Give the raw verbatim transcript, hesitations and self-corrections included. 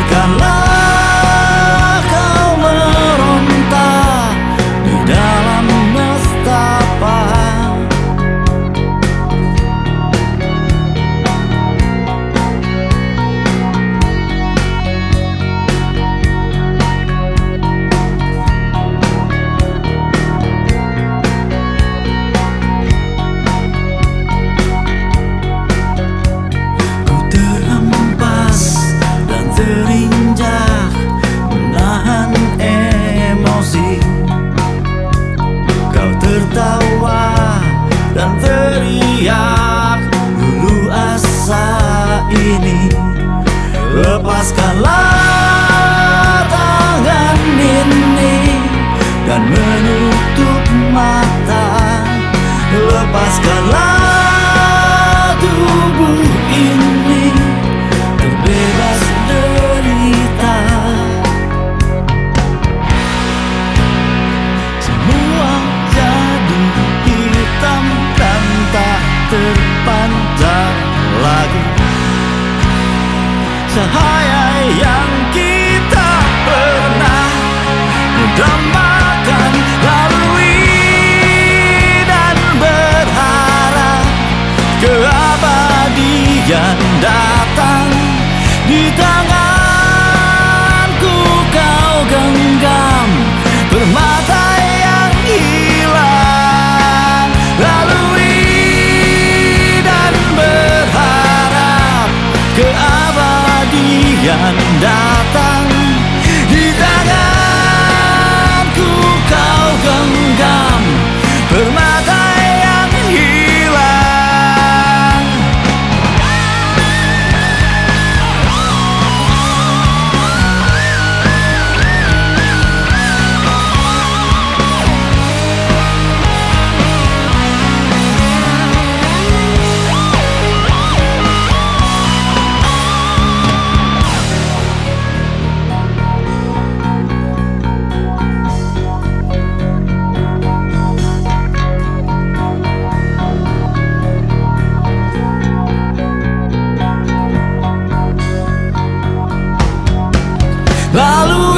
Lepaskanlah kau meronta di dalam nestapa. Ku terhempas dan terinjak, menahan emosi. Kau tertawa dan teriak, dulu asa ini. Lepaskanlah tangan ini dan menutup mata. Lepaskanlah tubuh ini, terbebas derita. Semua jadi hitam dan tak terpancar lagi. Cahaya yang kita pernah dambakan lalui dan berharap keabadian datang. Di tanganku kau genggam permata yang hilang, lalui dan berharap keabadian datang. Di tanganku kau genggam permata yang hilang. Lalu